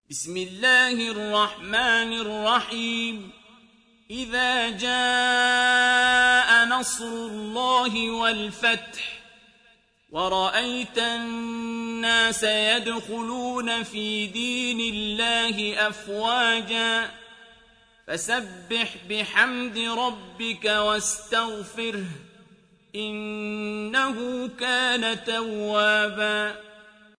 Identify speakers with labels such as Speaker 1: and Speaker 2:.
Speaker 1: بسم الله الرحمن الرحيم إذا جاء نصر الله والفتح ورأيت الناس يدخلون في دين الله أفواجا فسبح بحمد ربك واستغفره إنه كان توابا